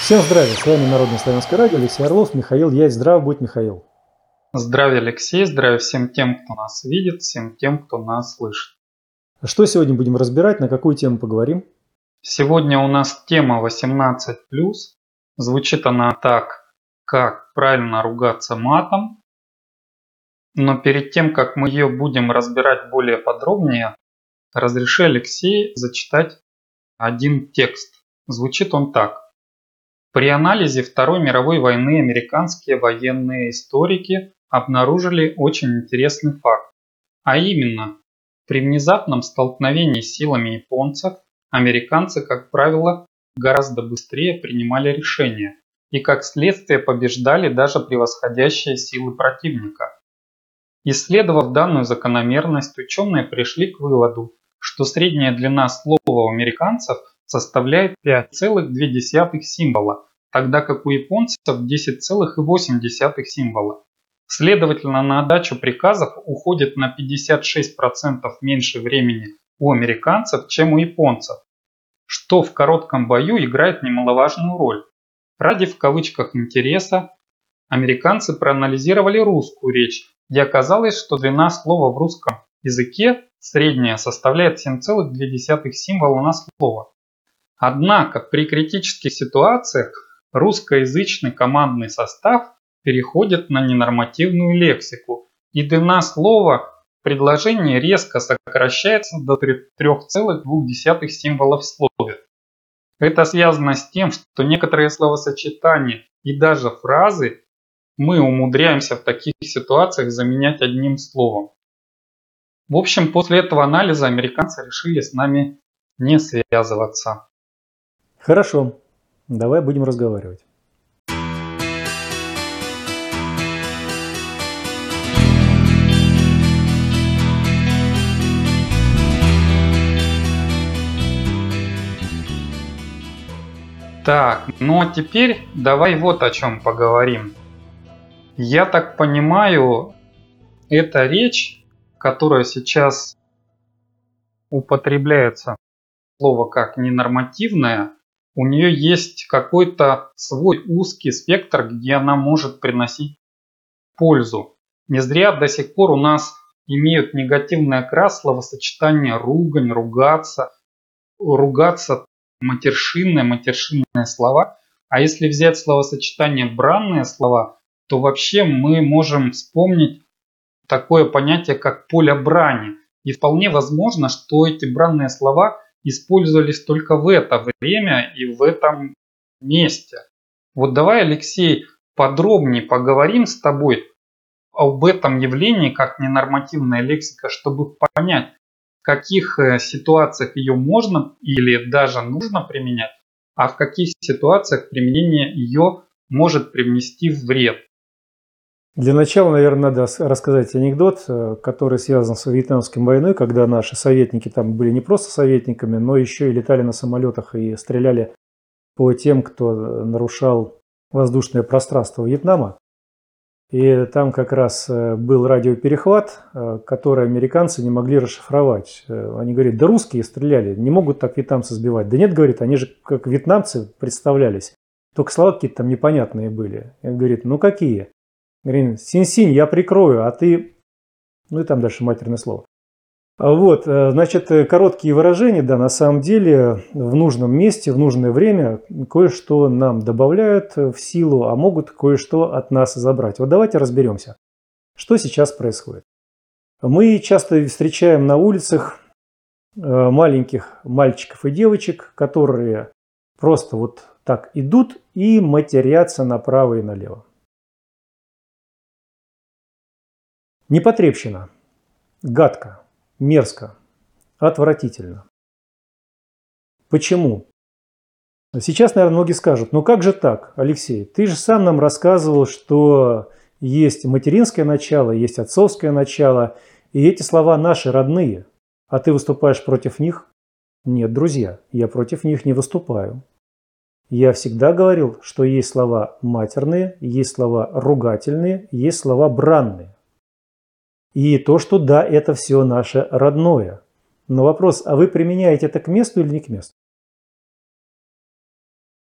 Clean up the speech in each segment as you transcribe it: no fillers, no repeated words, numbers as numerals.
Всем здравия, с вами Народное славянское радио, Алексей Орлов, Михаил Ясь. Здрав будь, Михаил. Здравия, Алексей, здравия всем тем, кто нас видит, всем тем, кто нас слышит. Что сегодня будем разбирать, на какую тему поговорим? Сегодня у нас тема 18+. Звучит она так: как правильно ругаться матом. Но перед тем, как мы ее будем разбирать более подробнее, разреши, Алексей, зачитать один текст. Звучит он так. При анализе Второй мировой войны американские военные историки обнаружили очень интересный факт. А именно, при внезапном столкновении с силами японцев американцы, как правило, гораздо быстрее принимали решения и, как следствие, побеждали даже превосходящие силы противника. Исследовав данную закономерность, ученые пришли к выводу, что средняя длина слова у американцев составляет 5,2 символа, тогда как у японцев 10,8 символа. Следовательно, на отдачу приказов уходит на 56% меньше времени у американцев, чем у японцев, что в коротком бою играет немаловажную роль. Ради в кавычках интереса американцы проанализировали русскую речь, и оказалось, что длина слова в русском языке средняя составляет 7,2 символа на слово. Однако при критических ситуациях русскоязычный командный состав переходит на ненормативную лексику, и длина слова в предложении резко сокращается до 3,2 символа в слове. Это связано с тем, что некоторые словосочетания и даже фразы мы умудряемся в таких ситуациях заменять одним словом. В общем, после этого анализа американцы решили с нами не связываться. Хорошо, давай будем разговаривать. Так, ну а теперь давай вот о чем поговорим. Я так понимаю, эта речь, которая сейчас употребляется, слово как ненормативная, у нее есть какой-то свой узкий спектр, где она может приносить пользу. Не зря до сих пор у нас имеют негативный окрас словосочетания ругань, ругаться, матершинные слова. А если взять словосочетание бранные слова, то вообще мы можем вспомнить такое понятие, как поле брани. И вполне возможно, что эти бранные слова использовались только в это время и в этом месте. Вот давай, Алексей, подробнее поговорим с тобой об этом явлении как ненормативная лексика, чтобы понять, в каких ситуациях ее можно или даже нужно применять, а в каких ситуациях применение ее может привнести вред. Для начала, наверное, надо рассказать анекдот, который связан с Вьетнамской войной, когда наши советники там были не просто советниками, но еще и летали на самолетах и стреляли по тем, кто нарушал воздушное пространство Вьетнама. И там как раз был радиоперехват, который американцы не могли расшифровать. Они говорят, да русские стреляли, не могут так вьетнамцы сбивать. Да нет, говорит, они же как вьетнамцы представлялись, только слова какие-то там непонятные были. И он говорит, ну какие? Говорит, синь-синь, я прикрою, а ты... Ну и там дальше матерное слово. Вот, значит, короткие выражения, да, на самом деле в нужном месте, в нужное время кое-что нам добавляют в силу, а могут кое-что от нас забрать. Вот давайте разберемся, что сейчас происходит. Мы часто встречаем на улицах маленьких мальчиков и девочек, которые просто вот так идут и матерятся направо и налево. Непотребщина, гадко, мерзко, отвратительно. Почему? Сейчас, наверное, многие скажут, ну как же так, Алексей, ты же сам нам рассказывал, что есть материнское начало, есть отцовское начало, и эти слова наши родные, а ты выступаешь против них? Нет, друзья, я против них не выступаю. Я всегда говорил, что есть слова матерные, есть слова ругательные, есть слова бранные. И то, что да, это все наше родное. Но вопрос, а вы применяете это к месту или не к месту?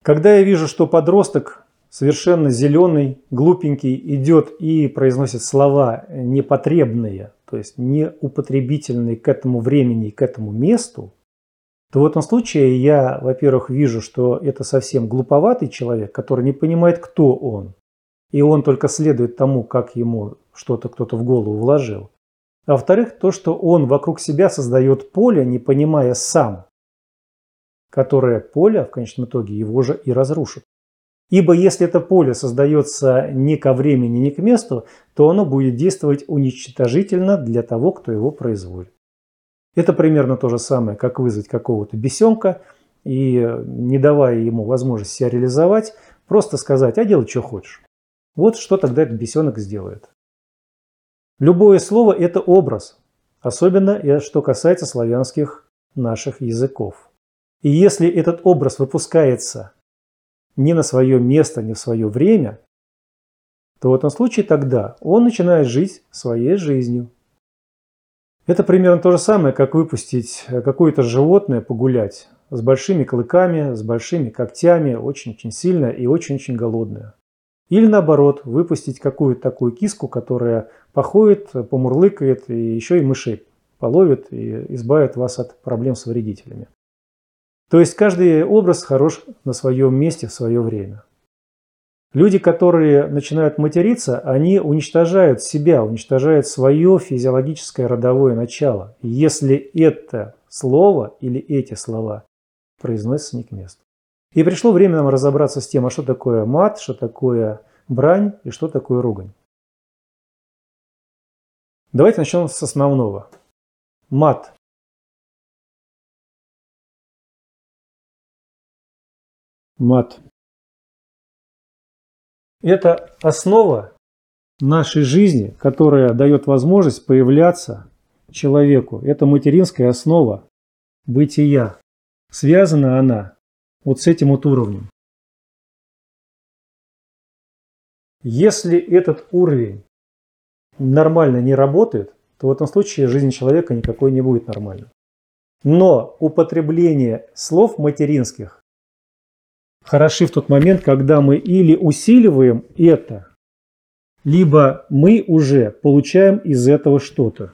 Когда я вижу, что подросток совершенно зеленый, глупенький, идет и произносит слова непотребные, то есть неупотребительные к этому времени и к этому месту, то в этом случае я, во-первых, вижу, что это совсем глуповатый человек, который не понимает, кто он. И он только следует тому, как ему что-то кто-то в голову вложил. А во-вторых, то, что он вокруг себя создает поле, не понимая сам, которое поле в конечном итоге его же и разрушит. Ибо если это поле создается не ко времени, не к месту, то оно будет действовать уничтожительно для того, кто его производит. Это примерно то же самое, как вызвать какого-то бесенка и, не давая ему возможности себя реализовать, просто сказать: а делай, что хочешь. Вот что тогда этот бесенок сделает. Любое слово – это образ, особенно что касается славянских наших языков. И если этот образ выпускается не на свое место, не в свое время, то в этом случае тогда он начинает жить своей жизнью. Это примерно то же самое, как выпустить какое-то животное погулять с большими клыками, с большими когтями, очень-очень сильное и очень-очень голодное. Или наоборот, выпустить какую-то такую киску, которая походит, помурлыкает и еще и мышей половит и избавит вас от проблем с вредителями. То есть каждый образ хорош на своем месте в свое время. Люди, которые начинают материться, они уничтожают себя, уничтожают свое физиологическое родовое начало, если это слово или эти слова произносятся не к месту. И пришло время нам разобраться с тем, а что такое мат, что такое брань и что такое ругань. Давайте начнем с основного. Мат. Мат. Это основа нашей жизни, которая дает возможность появляться человеку. Это материнская основа бытия. Связана она вот с этим вот уровнем. Если этот уровень нормально не работает, то в этом случае жизнь человека никакой не будет нормальной. Но употребление слов материнских хороши в тот момент, когда мы или усиливаем это, либо мы уже получаем из этого что-то.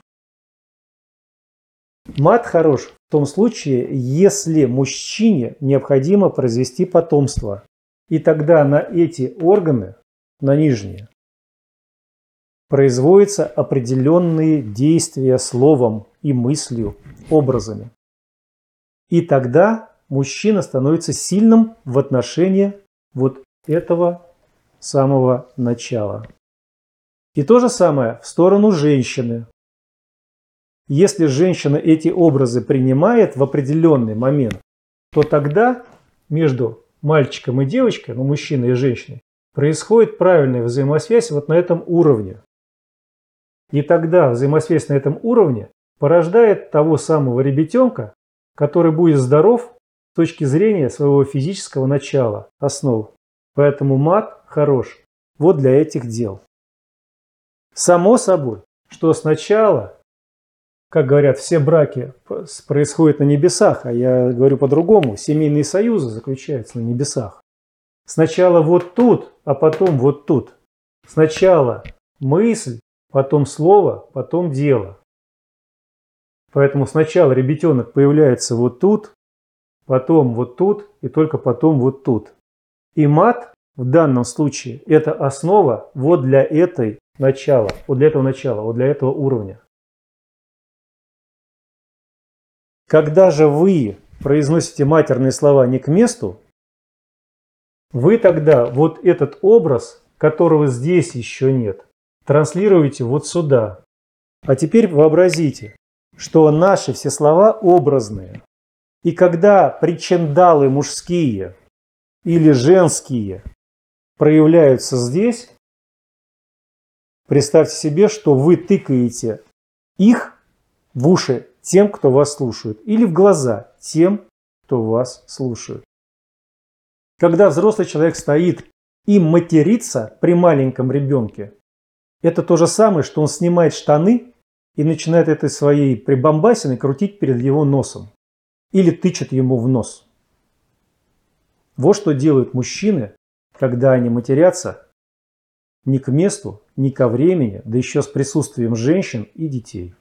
Мат хорош в том случае, если мужчине необходимо произвести потомство. И тогда на эти органы, на нижние, производятся определенные действия словом и мыслью, образами. И тогда мужчина становится сильным в отношении вот этого самого начала. И то же самое в сторону женщины. Если женщина эти образы принимает в определенный момент, то тогда между мальчиком и девочкой, ну, мужчиной и женщиной, происходит правильная взаимосвязь вот на этом уровне. И тогда взаимосвязь на этом уровне порождает того самого ребятенка, который будет здоров с точки зрения своего физического начала, основ. Поэтому мат хорош вот для этих дел. Само собой, что сначала, как говорят, все браки происходят на небесах, а я говорю по-другому, семейные союзы заключаются на небесах. Сначала вот тут, а потом вот тут. Сначала мысль, потом слово, потом дело. Поэтому сначала ребятенок появляется вот тут, потом вот тут и только потом вот тут. И мат в данном случае это основа вот для этого начала, вот для этого уровня. Когда же вы произносите матерные слова не к месту, вы тогда вот этот образ, которого здесь еще нет, транслируете вот сюда. А теперь вообразите, что наши все слова образные. И когда причиндалы мужские или женские проявляются здесь, представьте себе, что вы тыкаете их в уши тем, кто вас слушает, или в глаза тем, кто вас слушает. Когда взрослый человек стоит и матерится при маленьком ребенке, это то же самое, что он снимает штаны и начинает этой своей прибамбасиной крутить перед его носом или тычет ему в нос. Вот что делают мужчины, когда они матерятся не к месту, не ко времени, да еще с присутствием женщин и детей.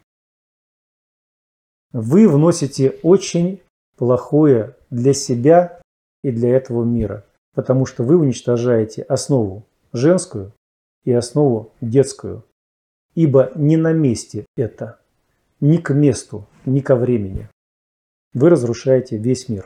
Вы вносите очень плохое для себя и для этого мира, потому что вы уничтожаете основу женскую и основу детскую, ибо не на месте это, ни к месту, ни ко времени. Вы разрушаете весь мир.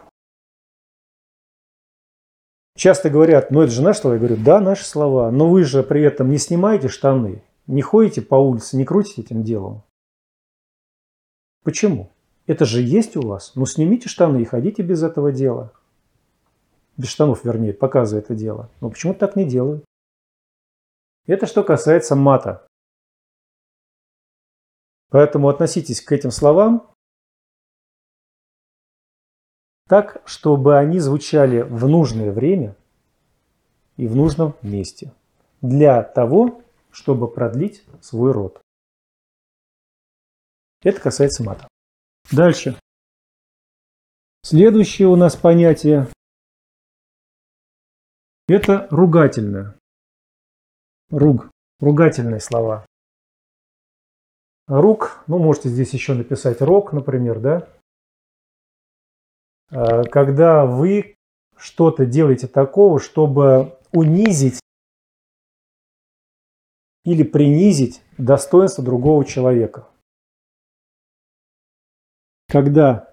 Часто говорят, ну это же наши слова. Я говорю, да, наши слова, но вы же при этом не снимаете штаны, не ходите по улице, не крутите этим делом. Почему? Это же есть у вас. Ну снимите штаны и ходите без этого дела. Без штанов, вернее, показывая это дело. Но почему так не делают? Это что касается мата. Поэтому относитесь к этим словам так, чтобы они звучали в нужное время и в нужном месте. Для того, чтобы продлить свой род. Это касается мата. Дальше. Следующее у нас понятие – это ругательное. Ругательные слова. Рук, ну можете здесь еще написать рок, например, да? Когда вы что-то делаете такого, чтобы унизить или принизить достоинство другого человека. Когда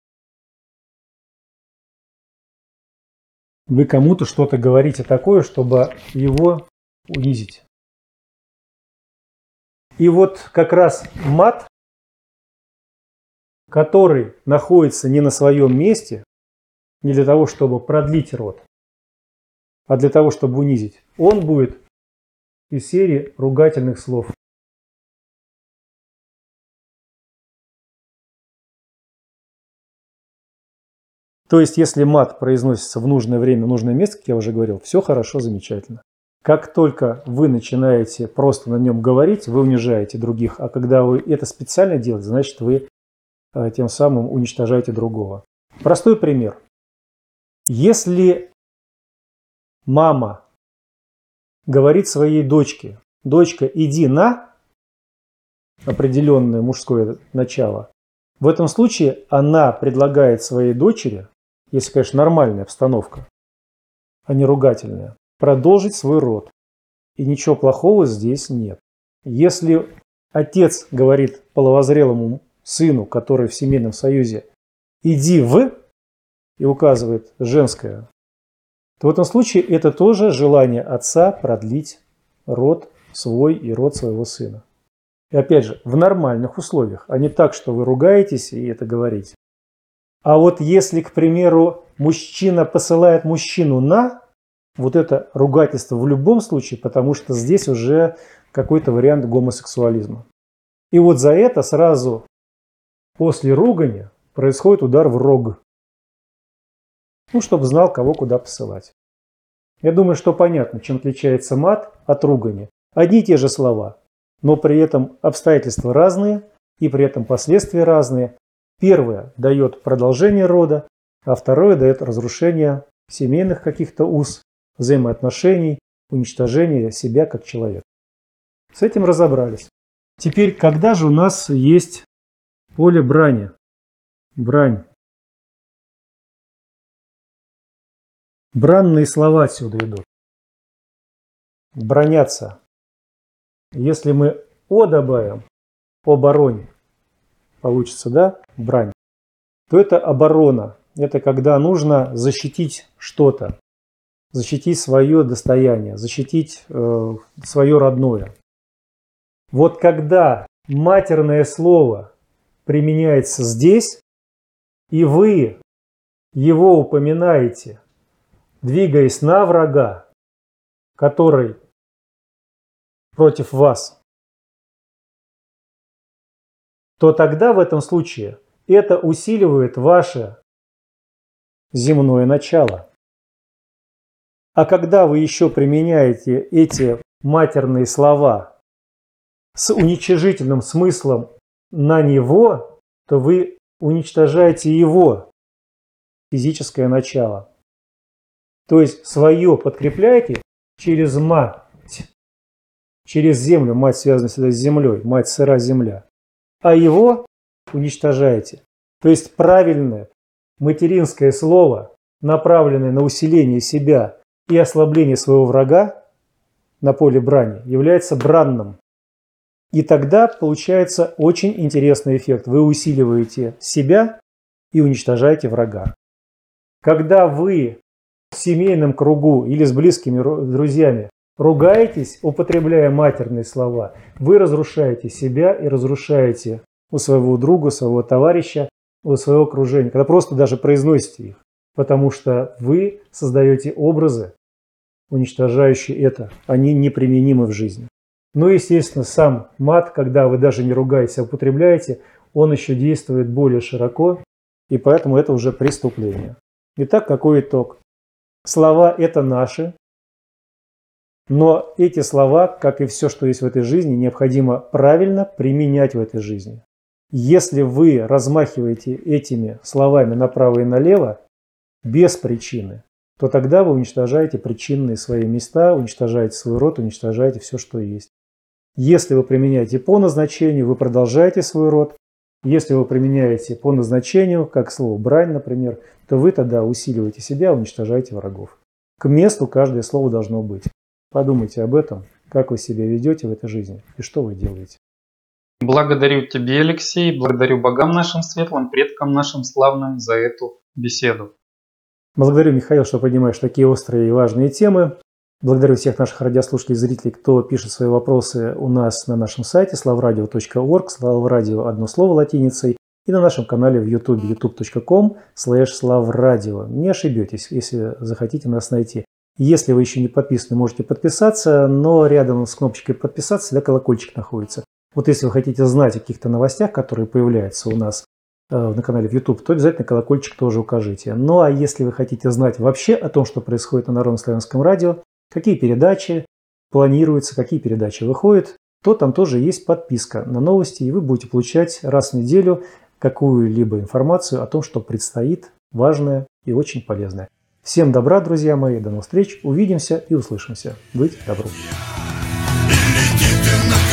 вы кому-то что-то говорите такое, чтобы его унизить. И вот как раз мат, который находится не на своем месте, не для того, чтобы продлить род, а для того, чтобы унизить, он будет из серии ругательных слов. То есть, если мат произносится в нужное время, в нужное место, как я уже говорил, все хорошо, замечательно. Как только вы начинаете просто на нем говорить, вы унижаете других. А когда вы это специально делаете, значит, вы тем самым уничтожаете другого. Простой пример. Если мама говорит своей дочке, дочка, иди на определенное мужское начало, в этом случае она предлагает своей дочери, если, конечно, нормальная обстановка, а не ругательная, продолжить свой род. И ничего плохого здесь нет. Если отец говорит половозрелому сыну, который в семейном союзе, иди в, и указывает женское, то в этом случае это тоже желание отца продлить род свой и род своего сына. И опять же, в нормальных условиях, а не так, что вы ругаетесь и это говорите. А вот если, к примеру, мужчина посылает мужчину на, вот это ругательство в любом случае, потому что здесь уже какой-то вариант гомосексуализма. И вот за это сразу после ругани происходит удар в рог. Ну, чтобы знал, кого куда посылать. Я думаю, что понятно, чем отличается мат от ругани. Одни и те же слова, но при этом обстоятельства разные и при этом последствия разные. Первое дает продолжение рода, а второе дает разрушение семейных каких-то уз, взаимоотношений, уничтожение себя как человека. С этим разобрались. Теперь, когда же у нас есть поле брани? Брань. Бранные слова отсюда идут. Бронятся. Если мы «о» добавим, обороне, получится, да, брань, то это оборона. Это когда нужно защитить что-то, защитить свое достояние, защитить свое родное. Вот когда матерное слово применяется здесь, и вы его упоминаете, двигаясь на врага, который против вас, то тогда в этом случае это усиливает ваше земное начало. А когда вы еще применяете эти матерные слова с уничижительным смыслом на него, то вы уничтожаете его физическое начало. То есть свое подкрепляете через мать, через землю. Мать связана всегда с землей, мать сыра земля. А его уничтожаете. То есть правильное материнское слово, направленное на усиление себя и ослабление своего врага на поле брани, является бранным. И тогда получается очень интересный эффект. Вы усиливаете себя и уничтожаете врага. Когда вы в семейном кругу или с близкими друзьями ругаетесь, употребляя матерные слова, вы разрушаете себя и разрушаете у своего друга, своего товарища, у своего окружения, когда просто даже произносите их, потому что вы создаете образы, уничтожающие это, они неприменимы в жизни. Но, естественно, сам мат, когда вы даже не ругаетесь, а употребляете, он еще действует более широко, и поэтому это уже преступление. Итак, какой итог? Слова – это наши, но эти слова, как и все, что есть в этой жизни, необходимо правильно применять в этой жизни. Если вы размахиваете этими словами направо и налево, без причины, то тогда вы уничтожаете причинные свои места, уничтожаете свой род, уничтожаете все, что есть. Если вы применяете по назначению, вы продолжаете свой род. Если вы применяете по назначению, как слово «брань», например, то вы тогда усиливаете себя, уничтожаете врагов. К месту каждое слово должно быть. Подумайте об этом, как вы себя ведете в этой жизни и что вы делаете. Благодарю тебе, Алексей, благодарю богам нашим светлым, предкам нашим славным за эту беседу. Благодарю, Михаил, что поднимаешь такие острые и важные темы. Благодарю всех наших радиослушателей и зрителей, кто пишет свои вопросы у нас на нашем сайте slavradio.org, slavradio одно слово латиницей, и на нашем канале в YouTube, youtube.com/slavradio. Не ошибетесь, если захотите нас найти. Если вы еще не подписаны, можете подписаться, но рядом с кнопочкой «Подписаться» всегда колокольчик находится. Вот если вы хотите знать о каких-то новостях, которые появляются у нас на канале в YouTube, то обязательно колокольчик тоже укажите. Ну а если вы хотите знать вообще о том, что происходит на Народно-славянском радио, какие передачи планируются, какие передачи выходят, то там тоже есть подписка на новости, и вы будете получать раз в неделю какую-либо информацию о том, что предстоит, важное и очень полезное. Всем добра, друзья мои, до новых встреч, увидимся и услышимся. Быть добру!